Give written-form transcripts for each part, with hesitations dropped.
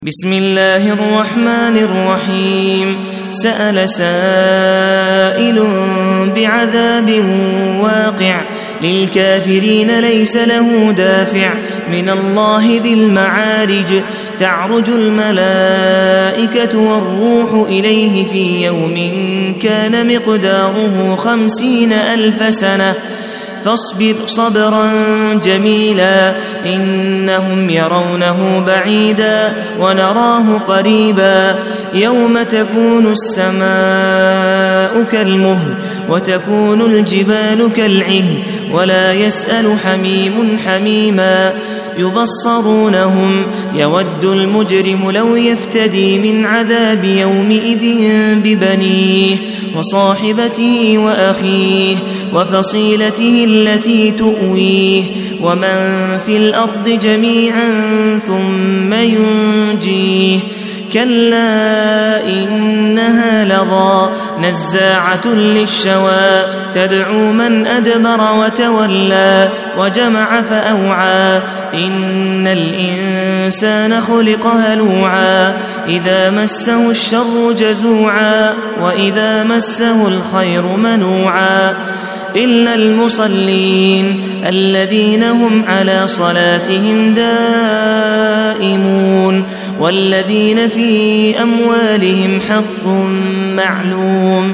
بسم الله الرحمن الرحيم. سأل سائل بعذاب واقع للكافرين ليس له دافع من الله ذي المعارج. تعرج الملائكة والروح إليه في يوم كان مقداره 50,000 سنة فاصبر صبرا جميلا إنهم يرونه بعيدا ونراه قريبا. يوم تكون السماء كالمهل وتكون الجبال كالعهن ولا يسأل حميم حميما. يبصرونهم يود المجرم لو يفتدي من عذاب يومئذ ببنيه وصاحبته وأخيه وفصيلته التي تؤويه ومن في الأرض جميعا ثم ينجيه. كلا إنها لظى نزاعة للشوى تدعو من أدبر وتولى وجمع فأوعى. إن الإنسان خلق هلوعا إذا مسه الشر جزوعا وإذا مسه الخير منوعا إلا المصلين الذين هم على صلاتهم دائمون والذين في أموالهم حق معلوم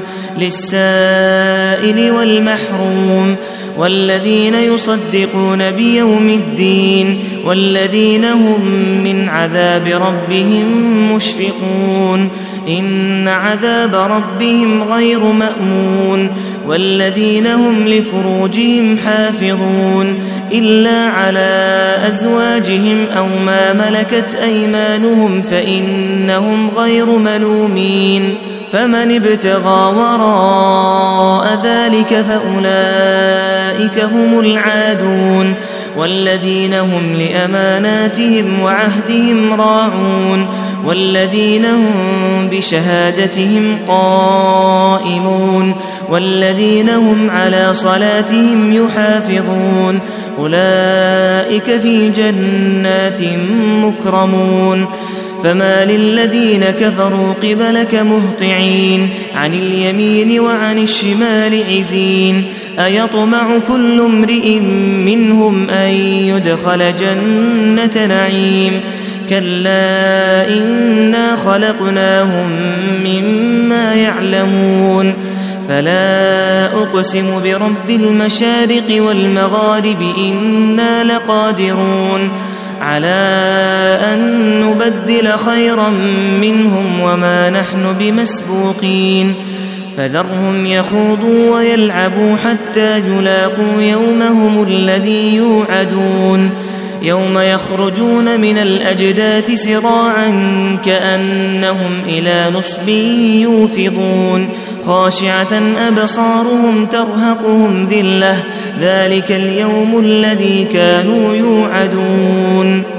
للسائل والمحروم والذين يصدقون بيوم الدين والذين هم من عذاب ربهم مشفقون. إن عذاب ربهم غير مأمون. والذين هم لفروجهم حافظون إلا على أزواجهم أو ما ملكت أيمانهم فإنهم غير ملومين. فمن ابتغى وراء ذلك فأولئك هم العادون. والذين هم لأماناتهم وعهدهم راعون والذين هم بشهادتهم قائمون والذين هم على صلاتهم يحافظون أولئك في جنات مكرمون. فما للذين كفروا قبلك مهطعين عن اليمين وعن الشمال عزين. أيطمع كل امرئ منهم أن يدخل جنة نعيم. كلا إنا خلقناهم مما يعلمون. فلا أقسم برب المشارق والمغارب إنا لقادرون على أن نبدل خيرا منهم وما نحن بمسبوقين. فذرهم يخوضوا ويلعبوا حتى يلاقوا يومهم الذي يوعدون. يوم يخرجون من الأجداث سراعا كأنهم إلى نصب يوفضون خاشعة أبصارهم ترهقهم ذلة ذلك اليوم الذي كانوا يوعدون.